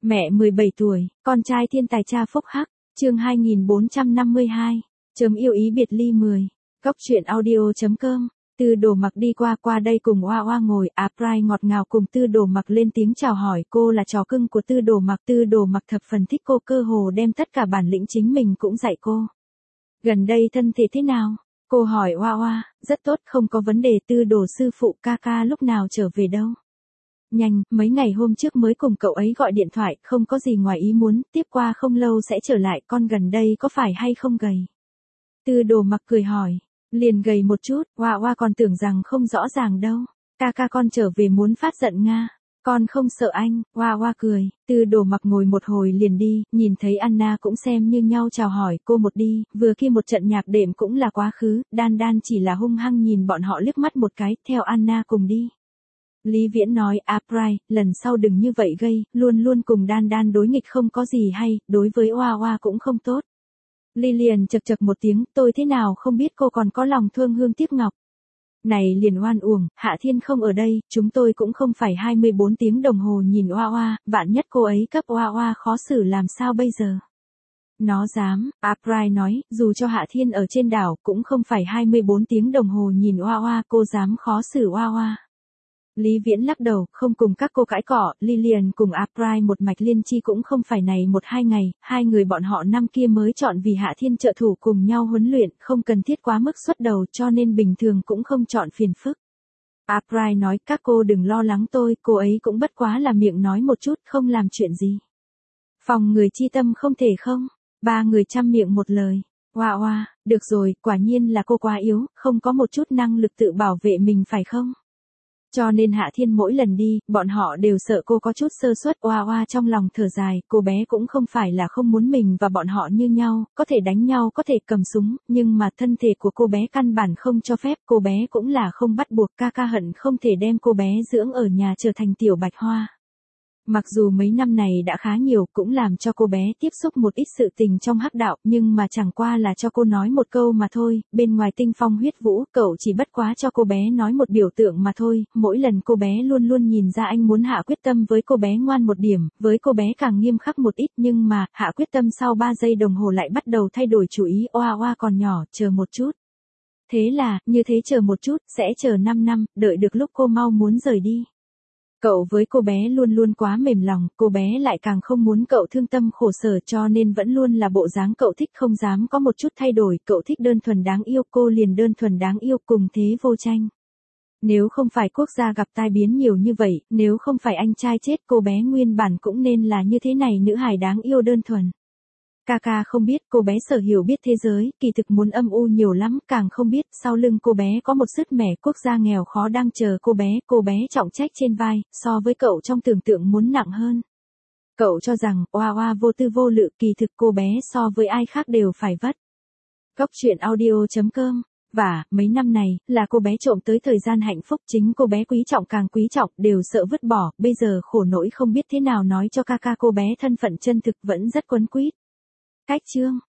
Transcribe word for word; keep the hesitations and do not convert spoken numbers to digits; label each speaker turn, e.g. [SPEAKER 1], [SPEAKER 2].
[SPEAKER 1] Mẹ mười bảy tuổi, con trai thiên tài cha phúc hắc, chương hai nghìn bốn trăm năm mươi hai, chấm yêu ý biệt ly mười. Góc truyện audio.com, Tư Đồ Mặc đi qua qua đây cùng Oa Oa ngồi, April ngọt ngào cùng Tư Đồ Mặc lên tiếng chào hỏi, cô là chó cưng của Tư Đồ Mặc, Tư Đồ Mặc thập phần thích cô, cơ hồ đem tất cả bản lĩnh chính mình cũng dạy cô. Gần đây thân thể thế nào? Cô hỏi Oa Oa. Rất tốt, không có vấn đề. Tư Đồ sư phụ, ca ca lúc nào trở về đâu? Nhanh, mấy ngày hôm trước mới cùng cậu ấy gọi điện thoại, không có gì ngoài ý muốn, tiếp qua không lâu sẽ trở lại, con gần đây có phải hay không gầy? Tư Đồ Mặc cười hỏi. Liền gầy một chút, Oa Oa còn tưởng rằng không rõ ràng đâu. Ca ca con trở về muốn phát giận Nga. Con không sợ anh, Oa Oa cười. Tư Đồ Mặc ngồi một hồi liền đi, nhìn thấy Anna cũng xem như nhau chào hỏi cô một đi, vừa kia một trận nhạc đệm cũng là quá khứ, Đan Đan chỉ là hung hăng nhìn bọn họ liếc mắt một cái, theo Anna cùng đi. Lý Viễn nói, April, lần sau đừng như vậy gây, luôn luôn cùng Đan Đan đối nghịch không có gì hay, đối với Oa Oa cũng không tốt. Lilian chật chật một tiếng, tôi thế nào không biết cô còn có lòng thương Hương Tiếp Ngọc. Này liền oan uổng, Hạ Thiên không ở đây, chúng tôi cũng không phải hai mươi bốn tiếng đồng hồ nhìn Oa Oa, vạn nhất cô ấy cấp Oa Oa khó xử làm sao bây giờ. Nó dám, April nói, dù cho Hạ Thiên ở trên đảo cũng không phải hai mươi bốn tiếng đồng hồ nhìn Oa Oa, cô dám khó xử Oa Oa. Lý Viễn lắc đầu, không cùng các cô cãi cọ, Lilian cùng April một mạch liên chi cũng không phải này một hai ngày, hai người bọn họ năm kia mới chọn vì Hạ Thiên trợ thủ cùng nhau huấn luyện, không cần thiết quá mức xuất đầu cho nên bình thường cũng không chọn phiền phức. April nói, các cô đừng lo lắng tôi, cô ấy cũng bất quá là miệng nói một chút, không làm chuyện gì. Phòng người chi tâm không thể không, ba người chăm miệng một lời. Oa Oa, được rồi, quả nhiên là cô quá yếu, không có một chút năng lực tự bảo vệ mình phải không? Cho nên Hạ Thiên mỗi lần đi, bọn họ đều sợ cô có chút sơ suất. Oa Oa trong lòng thở dài, cô bé cũng không phải là không muốn mình và bọn họ như nhau, có thể đánh nhau, có thể cầm súng, nhưng mà thân thể của cô bé căn bản không cho phép, cô bé cũng là không bắt buộc, ca ca hận không thể đem cô bé dưỡng ở nhà trở thành tiểu bạch hoa. Mặc dù mấy năm này đã khá nhiều, cũng làm cho cô bé tiếp xúc một ít sự tình trong hắc đạo, nhưng mà chẳng qua là cho cô nói một câu mà thôi, bên ngoài tinh phong huyết vũ, cậu chỉ bất quá cho cô bé nói một biểu tượng mà thôi, mỗi lần cô bé luôn luôn nhìn ra anh muốn hạ quyết tâm với cô bé ngoan một điểm, với cô bé càng nghiêm khắc một ít, nhưng mà, hạ quyết tâm sau ba giây đồng hồ lại bắt đầu thay đổi chủ ý. Oa Oa còn nhỏ, chờ một chút. Thế là, như thế chờ một chút, sẽ chờ năm năm, đợi được lúc cô mau muốn rời đi. Cậu với cô bé luôn luôn quá mềm lòng, cô bé lại càng không muốn cậu thương tâm khổ sở cho nên vẫn luôn là bộ dáng cậu thích, không dám có một chút thay đổi, cậu thích đơn thuần đáng yêu, cô liền đơn thuần đáng yêu, cùng thế vô tranh. Nếu không phải quốc gia gặp tai biến nhiều như vậy, nếu không phải anh trai chết, cô bé nguyên bản cũng nên là như thế này, nữ hài đáng yêu đơn thuần. Ca ca không biết, cô bé sở hiểu biết thế giới, kỳ thực muốn âm u nhiều lắm, càng không biết, sau lưng cô bé có một sứt mẻ quốc gia nghèo khó đang chờ cô bé, cô bé trọng trách trên vai, so với cậu trong tưởng tượng muốn nặng hơn. Cậu cho rằng, Oa Oa vô tư vô lự, kỳ thực cô bé so với ai khác đều phải vất. Góc truyện audio.com, và, mấy năm này, là cô bé trộm tới thời gian hạnh phúc, chính cô bé quý trọng càng quý trọng, đều sợ vứt bỏ, bây giờ khổ nỗi không biết thế nào nói cho ca ca cô bé thân phận chân thực vẫn rất quấn quýt. Cách chương